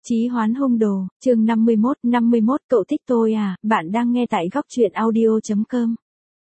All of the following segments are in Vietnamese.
Chí hoán hung đồ, chương 51, cậu thích tôi à, bạn đang nghe tại góc truyện audio.com.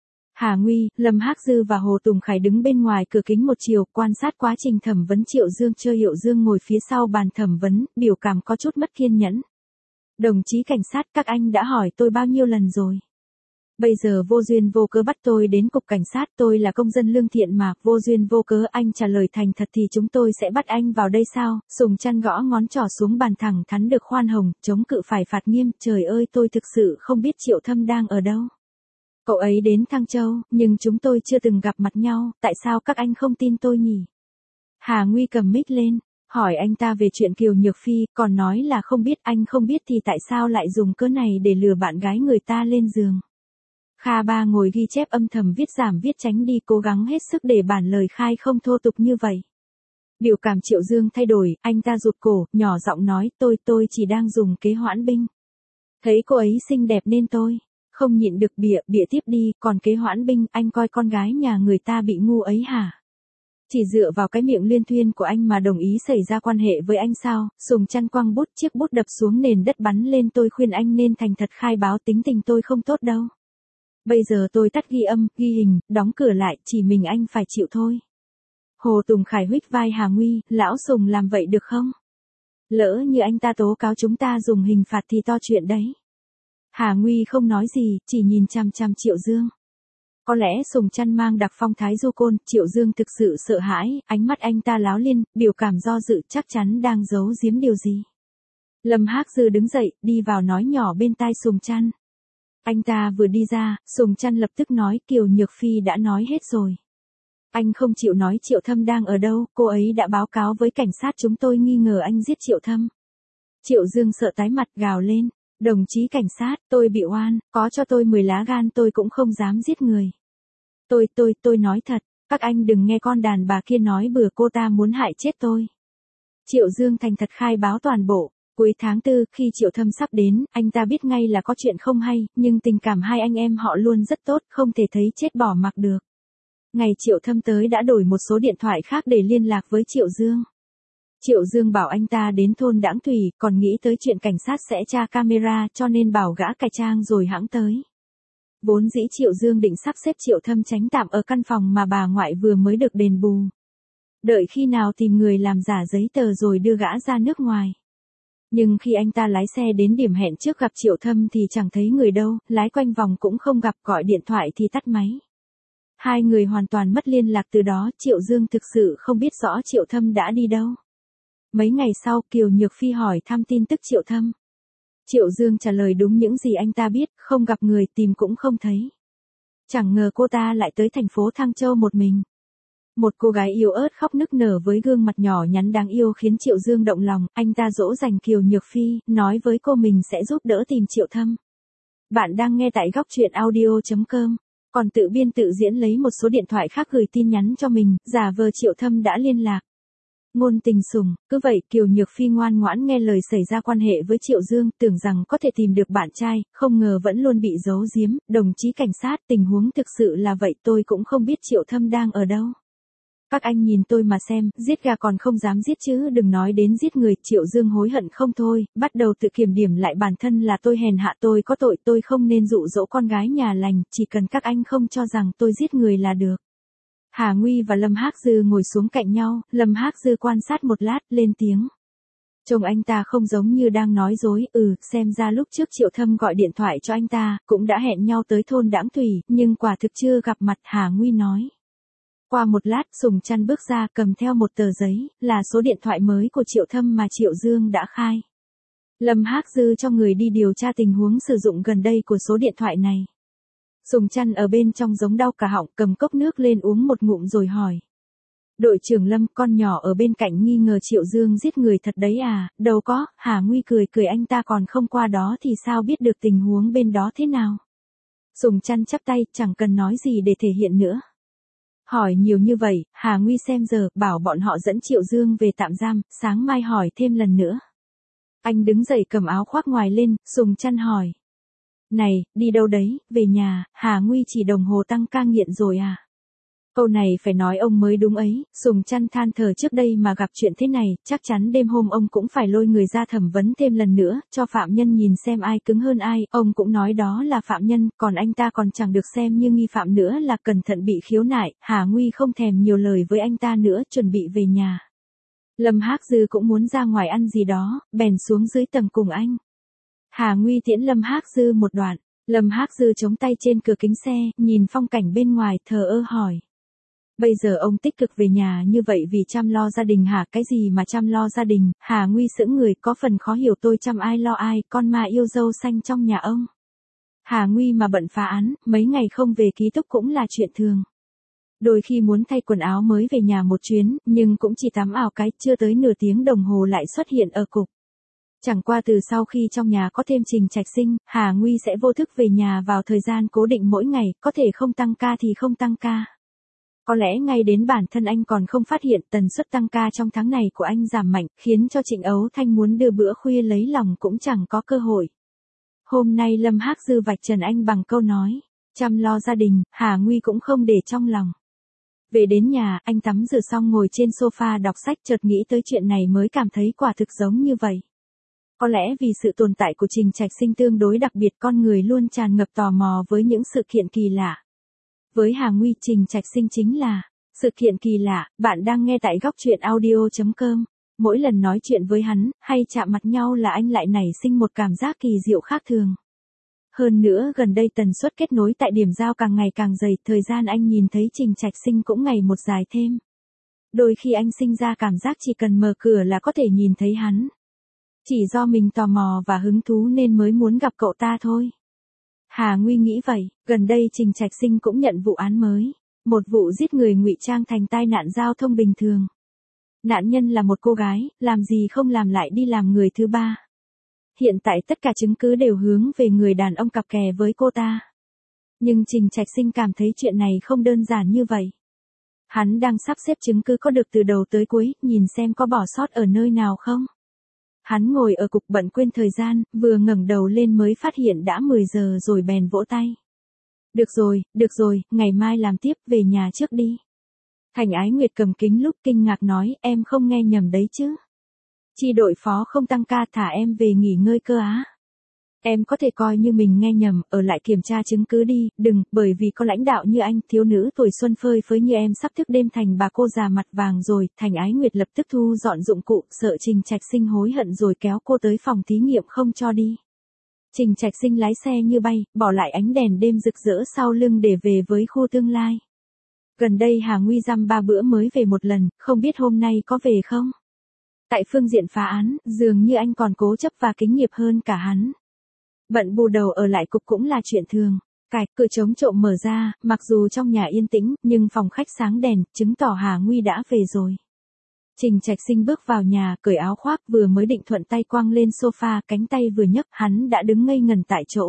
Hà Nguy, Lâm Hắc Dư và Hồ Tùng Khải đứng bên ngoài cửa kính một chiều, quan sát quá trình thẩm vấn Triệu Dương. Triệu Dương ngồi phía sau bàn thẩm vấn, biểu cảm có chút mất kiên nhẫn. Đồng chí cảnh sát, các anh đã hỏi tôi bao nhiêu lần rồi. Bây giờ vô duyên vô cớ bắt tôi đến cục cảnh sát, tôi là công dân lương thiện mà, vô duyên vô cớ anh trả lời thành thật thì chúng tôi sẽ bắt anh vào đây sao? Sùng Trăn gõ ngón trỏ xuống bàn thẳng thắn được khoan hồng, chống cự phải phạt nghiêm. Trời ơi, tôi thực sự không biết Triệu Thâm đang ở đâu. Cậu ấy đến Thăng Châu, nhưng chúng tôi chưa từng gặp mặt nhau, tại sao các anh không tin tôi nhỉ? Hà Nguy cầm mic lên, hỏi anh ta về chuyện Kiều Nhược Phi, còn nói là không biết. Anh không biết thì tại sao lại dùng cớ này để lừa bạn gái người ta lên giường? Kha Ba ngồi ghi chép âm thầm viết giảm viết tránh đi, cố gắng hết sức để bản lời khai không thô tục như vậy. Biểu cảm Triệu Dương thay đổi, anh ta rụt cổ, nhỏ giọng nói, tôi chỉ đang dùng kế hoãn binh. Thấy cô ấy xinh đẹp nên tôi không nhịn được bịa tiếp đi, còn kế hoãn binh, anh coi con gái nhà người ta bị ngu ấy hả? Chỉ dựa vào cái miệng liên thuyên của anh mà đồng ý xảy ra quan hệ với anh sao? Sùng Trăn quăng bút, chiếc bút đập xuống nền đất bắn lên. Tôi khuyên anh nên thành thật khai báo, tính tình tôi không tốt đâu. Bây giờ tôi tắt ghi âm, ghi hình, đóng cửa lại, chỉ mình anh phải chịu thôi. Hồ Tùng Khải huých vai Hà Nguy, lão Sùng làm vậy được không? Lỡ như anh ta tố cáo chúng ta dùng hình phạt thì to chuyện đấy. Hà Nguy không nói gì, chỉ nhìn chằm chằm Triệu Dương. Có lẽ Sùng Trăn mang đặc phong thái du côn, Triệu Dương thực sự sợ hãi, ánh mắt anh ta láo liên, biểu cảm do dự, chắc chắn đang giấu giếm điều gì. Lâm Hắc Dư đứng dậy, đi vào nói nhỏ bên tai Sùng Trăn. Anh ta vừa đi ra, Sùng Trăn lập tức nói, Kiều Nhược Phi đã nói hết rồi. Anh không chịu nói Triệu Thâm đang ở đâu, cô ấy đã báo cáo với cảnh sát, chúng tôi nghi ngờ anh giết Triệu Thâm. Triệu Dương sợ tái mặt, gào lên, đồng chí cảnh sát, tôi bị oan, có cho tôi 10 lá gan tôi cũng không dám giết người. Tôi nói thật, các anh đừng nghe con đàn bà kia nói bừa, cô ta muốn hại chết tôi. Triệu Dương thành thật khai báo toàn bộ. Cuối tháng 4, khi Triệu Thâm sắp đến, anh ta biết ngay là có chuyện không hay, nhưng tình cảm hai anh em họ luôn rất tốt, không thể thấy chết bỏ mặc được. Ngày Triệu Thâm tới đã đổi một số điện thoại khác để liên lạc với Triệu Dương. Triệu Dương bảo anh ta đến thôn Đãng Thủy, còn nghĩ tới chuyện cảnh sát sẽ tra camera cho nên bảo gã cải trang rồi hãng tới. Vốn dĩ Triệu Dương định sắp xếp Triệu Thâm tránh tạm ở căn phòng mà bà ngoại vừa mới được đền bù. Đợi khi nào tìm người làm giả giấy tờ rồi đưa gã ra nước ngoài. Nhưng khi anh ta lái xe đến điểm hẹn trước gặp Triệu Thâm thì chẳng thấy người đâu, lái quanh vòng cũng không gặp, gọi điện thoại thì tắt máy. Hai người hoàn toàn mất liên lạc từ đó, Triệu Dương thực sự không biết rõ Triệu Thâm đã đi đâu. Mấy ngày sau, Kiều Nhược Phi hỏi thăm tin tức Triệu Thâm. Triệu Dương trả lời đúng những gì anh ta biết, không gặp người, tìm cũng không thấy. Chẳng ngờ cô ta lại tới thành phố Thăng Châu một mình. Một cô gái yếu ớt khóc nức nở với gương mặt nhỏ nhắn đáng yêu khiến Triệu Dương động lòng, anh ta dỗ dành Kiều Nhược Phi, nói với cô mình sẽ giúp đỡ tìm Triệu Thâm. Bạn đang nghe tại góc truyện audio.com, còn tự biên tự diễn lấy một số điện thoại khác gửi tin nhắn cho mình, giả vờ Triệu Thâm đã liên lạc. Ngôn tình sủng, cứ vậy Kiều Nhược Phi ngoan ngoãn nghe lời xảy ra quan hệ với Triệu Dương, tưởng rằng có thể tìm được bạn trai, không ngờ vẫn luôn bị giấu giếm. Đồng chí cảnh sát, tình huống thực sự là vậy, tôi cũng không biết Triệu Thâm đang ở đâu. Các anh nhìn tôi mà xem, giết gà còn không dám giết chứ đừng nói đến giết người. Triệu Dương hối hận không thôi, bắt đầu tự kiểm điểm lại bản thân, là tôi hèn hạ, tôi có tội, tôi không nên dụ dỗ con gái nhà lành, chỉ cần các anh không cho rằng tôi giết người là được. Hà Nguy và Lâm Hắc Dư ngồi xuống cạnh nhau, Lâm Hắc Dư quan sát một lát, lên tiếng. Trông anh ta không giống như đang nói dối, xem ra lúc trước Triệu Thâm gọi điện thoại cho anh ta, cũng đã hẹn nhau tới thôn Đãng Thủy, nhưng quả thực chưa gặp mặt, Hà Nguy nói. Qua một lát, Sùng Trăn bước ra cầm theo một tờ giấy, là số điện thoại mới của Triệu Thâm mà Triệu Dương đã khai. Lâm Hắc Dư cho người đi điều tra tình huống sử dụng gần đây của số điện thoại này. Sùng Trăn ở bên trong giống đau cả họng, cầm cốc nước lên uống một ngụm rồi hỏi. Đội trưởng Lâm, con nhỏ ở bên cạnh nghi ngờ Triệu Dương giết người thật đấy à? Đâu có, Hà Nguy cười, anh ta còn không qua đó thì sao biết được tình huống bên đó thế nào? Sùng Trăn chắp tay, chẳng cần nói gì để thể hiện nữa. Hỏi nhiều như vậy, Hà Nguy xem giờ, bảo bọn họ dẫn Triệu Dương về tạm giam, sáng mai hỏi thêm lần nữa. Anh đứng dậy cầm áo khoác ngoài lên, Sùng Trăn hỏi. Này, đi đâu đấy, về nhà, Hà Nguy chỉ đồng hồ tăng ca nghiện rồi à? Câu này phải nói ông mới đúng ấy, Sùng Trăn than thở trước đây mà gặp chuyện thế này, chắc chắn đêm hôm ông cũng phải lôi người ra thẩm vấn thêm lần nữa, cho phạm nhân nhìn xem ai cứng hơn ai, ông cũng nói đó là phạm nhân, còn anh ta còn chẳng được xem như nghi phạm nữa là cẩn thận bị khiếu nại, Hà Nguy không thèm nhiều lời với anh ta nữa, chuẩn bị về nhà. Lâm Hác Dư cũng muốn ra ngoài ăn gì đó, bèn xuống dưới tầng cùng anh. Hà Nguy tiễn Lâm Hác Dư một đoạn, Lâm Hác Dư chống tay trên cửa kính xe, nhìn phong cảnh bên ngoài, thờ ơ hỏi. Bây giờ ông tích cực về nhà như vậy vì chăm lo gia đình hả? Cái gì mà chăm lo gia đình? Hà Nguy sững người, có phần khó hiểu, tôi chăm ai lo ai, con ma yêu dâu xanh trong nhà ông. Hà Nguy mà bận phá án, mấy ngày không về ký túc cũng là chuyện thường. Đôi khi muốn thay quần áo mới về nhà một chuyến, nhưng cũng chỉ tắm ảo cái, chưa tới nửa tiếng đồng hồ lại xuất hiện ở cục. Chẳng qua từ sau khi trong nhà có thêm Trình Trạch Sinh, Hà Nguy sẽ vô thức về nhà vào thời gian cố định mỗi ngày, có thể không tăng ca thì không tăng ca. Có lẽ ngay đến bản thân anh còn không phát hiện tần suất tăng ca trong tháng này của anh giảm mạnh, khiến cho Trịnh Ấu Thanh muốn đưa bữa khuya lấy lòng cũng chẳng có cơ hội. Hôm nay Lâm Hác Dư vạch trần anh bằng câu nói, chăm lo gia đình, Hà Nguy cũng không để trong lòng. Về đến nhà, anh tắm rửa xong ngồi trên sofa đọc sách, chợt nghĩ tới chuyện này mới cảm thấy quả thực giống như vậy. Có lẽ vì sự tồn tại của Trình Trạch Sinh tương đối đặc biệt, con người luôn tràn ngập tò mò với những sự kiện kỳ lạ. Với Hà Nguy, Trình Trạch Sinh chính là sự kiện kỳ lạ. Bạn đang nghe tại góc truyện audio.com. Mỗi lần nói chuyện với hắn, hay chạm mặt nhau là anh lại nảy sinh một cảm giác kỳ diệu khác thường. Hơn nữa gần đây tần suất kết nối tại điểm giao càng ngày càng dày, thời gian anh nhìn thấy Trình Trạch Sinh cũng ngày một dài thêm. Đôi khi anh sinh ra cảm giác chỉ cần mở cửa là có thể nhìn thấy hắn. Chỉ do mình tò mò và hứng thú nên mới muốn gặp cậu ta thôi. Hà Nguy nghĩ vậy, gần đây Trình Trạch Sinh cũng nhận vụ án mới. Một vụ giết người ngụy trang thành tai nạn giao thông bình thường. Nạn nhân là một cô gái, làm gì không làm lại đi làm người thứ ba. Hiện tại tất cả chứng cứ đều hướng về người đàn ông cặp kè với cô ta. Nhưng Trình Trạch Sinh cảm thấy chuyện này không đơn giản như vậy. Hắn đang sắp xếp chứng cứ có được từ đầu tới cuối, nhìn xem có bỏ sót ở nơi nào không. Hắn ngồi ở cục bận quên thời gian, vừa ngẩng đầu lên mới phát hiện đã 10 giờ rồi bèn vỗ tay. Được rồi, ngày mai làm tiếp, về nhà trước đi. Thành Ái Nguyệt cầm kính lúp kinh ngạc nói, em không nghe nhầm đấy chứ. Chi đội phó không tăng ca, thả em về nghỉ ngơi cơ á. Em có thể coi như mình nghe nhầm, ở lại kiểm tra chứng cứ đi, đừng, bởi vì có lãnh đạo như anh, thiếu nữ tuổi xuân phơi phới như em sắp thức đêm thành bà cô già mặt vàng rồi. Thành Ái Nguyệt lập tức thu dọn dụng cụ, sợ Trình Trạch Sinh hối hận rồi kéo cô tới phòng thí nghiệm không cho đi. Trình Trạch Sinh lái xe như bay, bỏ lại ánh đèn đêm rực rỡ sau lưng để về với khu tương lai. Gần đây Hà Nguy dăm 3 bữa mới về một lần, không biết hôm nay có về không? Tại phương diện phá án, dường như anh còn cố chấp và kính nghiệp hơn cả hắn. Bận bù đầu ở lại cục cũng là chuyện thường. Cửa chống trộm mở ra, mặc dù trong nhà yên tĩnh, nhưng phòng khách sáng đèn, chứng tỏ Hà Nguy đã về rồi. Trình Trạch Sinh bước vào nhà, cởi áo khoác, vừa mới định thuận tay quăng lên sofa, cánh tay vừa nhấc, hắn đã đứng ngây ngần tại chỗ.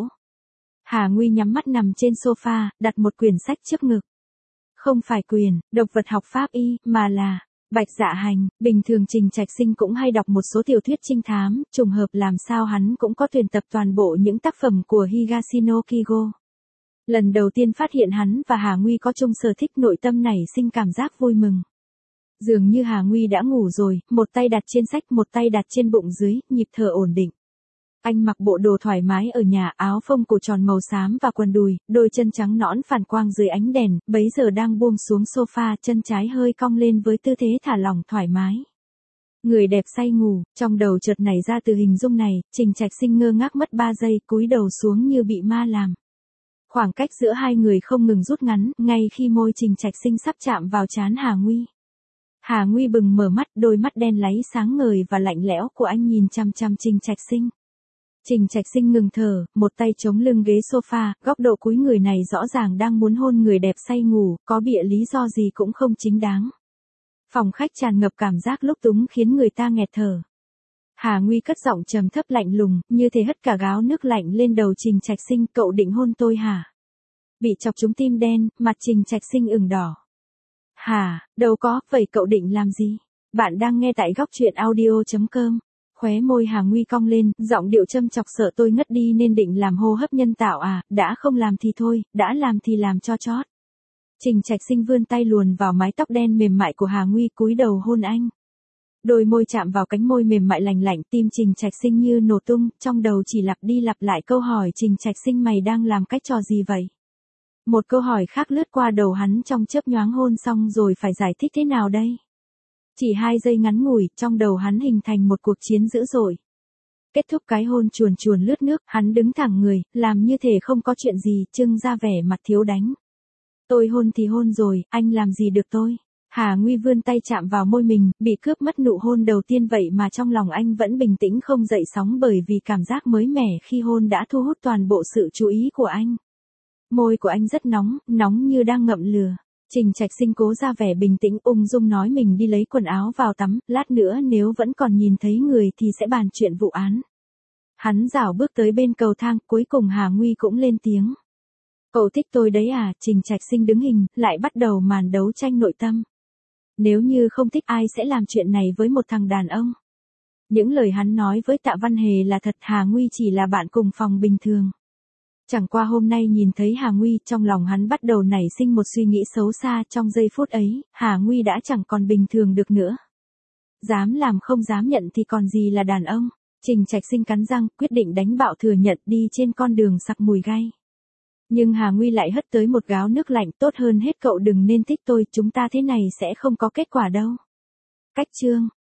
Hà Nguy nhắm mắt nằm trên sofa, đặt một quyển sách trước ngực. Không phải quyển độc vật học pháp y, mà là Bạch Dạ Hành. Bình thường Trình Trạch Sinh cũng hay đọc một số tiểu thuyết trinh thám, trùng hợp làm sao hắn cũng có tuyển tập toàn bộ những tác phẩm của Higashino Kigo. Lần đầu tiên phát hiện hắn và Hà Nguy có chung sở thích, nội tâm nảy sinh cảm giác vui mừng. Dường như Hà Nguy đã ngủ rồi, một tay đặt trên sách, một tay đặt trên bụng dưới, nhịp thở ổn định. Anh mặc bộ đồ thoải mái ở nhà, áo phông cổ tròn màu xám và quần đùi, đôi chân trắng nõn phản quang dưới ánh đèn, bấy giờ đang buông xuống sofa, chân trái hơi cong lên với tư thế thả lỏng thoải mái. Người đẹp say ngủ, trong đầu chợt nảy ra từ hình dung này, Trình Trạch Sinh ngơ ngác mất 3 giây, cúi đầu xuống như bị ma làm. Khoảng cách giữa hai người không ngừng rút ngắn, ngay khi môi Trình Trạch Sinh sắp chạm vào trán Hà Nguy. Hà Nguy bừng mở mắt, đôi mắt đen láy sáng ngời và lạnh lẽo của anh nhìn chăm chăm Trình Trạch Sinh. Trình Trạch Sinh ngừng thở, một tay chống lưng ghế sofa, góc độ cúi người này rõ ràng đang muốn hôn người đẹp say ngủ, có bịa lý do gì cũng không chính đáng. Phòng khách tràn ngập cảm giác lúc túng khiến người ta nghẹt thở. Hà Nguy cất giọng trầm thấp lạnh lùng, như thể hất cả gáo nước lạnh lên đầu Trình Trạch Sinh, cậu định hôn tôi hả? Bị chọc trúng tim đen, mặt Trình Trạch Sinh ửng đỏ. Hả, đâu có, vậy cậu định làm gì? Bạn đang nghe tại góc truyện audio.com. Khóe môi Hà Nguy cong lên, giọng điệu châm chọc, sợ tôi ngất đi nên định làm hô hấp nhân tạo à, đã không làm thì thôi, đã làm thì làm cho chót. Trình Trạch Sinh vươn tay luồn vào mái tóc đen mềm mại của Hà Nguy, cúi đầu hôn anh. Đôi môi chạm vào cánh môi mềm mại lành lạnh, tim Trình Trạch Sinh như nổ tung, trong đầu chỉ lặp đi lặp lại câu hỏi Trình Trạch Sinh mày đang làm cái trò gì vậy? Một câu hỏi khác lướt qua đầu hắn trong chớp nhoáng, hôn xong rồi phải giải thích thế nào đây? Chỉ 2 giây ngắn ngủi, trong đầu hắn hình thành một cuộc chiến dữ dội. Kết thúc cái hôn chuồn chuồn lướt nước, hắn đứng thẳng người, làm như thể không có chuyện gì, trưng ra vẻ mặt thiếu đánh. Tôi hôn thì hôn rồi, anh làm gì được tôi? Hà Nguy vươn tay chạm vào môi mình, bị cướp mất nụ hôn đầu tiên vậy mà trong lòng anh vẫn bình tĩnh không dậy sóng, bởi vì cảm giác mới mẻ khi hôn đã thu hút toàn bộ sự chú ý của anh. Môi của anh rất nóng, nóng như đang ngậm lửa. Trình Trạch Sinh cố ra vẻ bình tĩnh, ung dung nói mình đi lấy quần áo vào tắm, lát nữa nếu vẫn còn nhìn thấy người thì sẽ bàn chuyện vụ án. Hắn rảo bước tới bên cầu thang, cuối cùng Hà Nguy cũng lên tiếng. Cậu thích tôi đấy à? Trình Trạch Sinh đứng hình, lại bắt đầu màn đấu tranh nội tâm. Nếu như không thích, ai sẽ làm chuyện này với một thằng đàn ông? Những lời hắn nói với Tạ Văn Hề là thật, Hà Nguy chỉ là bạn cùng phòng bình thường. Chẳng qua hôm nay nhìn thấy Hà Nguy, trong lòng hắn bắt đầu nảy sinh một suy nghĩ xấu xa, trong giây phút ấy, Hà Nguy đã chẳng còn bình thường được nữa. Dám làm không dám nhận thì còn gì là đàn ông. Trình Trạch Sinh cắn răng, quyết định đánh bạo thừa nhận, đi trên con đường sặc mùi gai. Nhưng Hà Nguy lại hất tới một gáo nước lạnh, tốt hơn hết cậu đừng nên thích tôi, chúng ta thế này sẽ không có kết quả đâu. Cách chương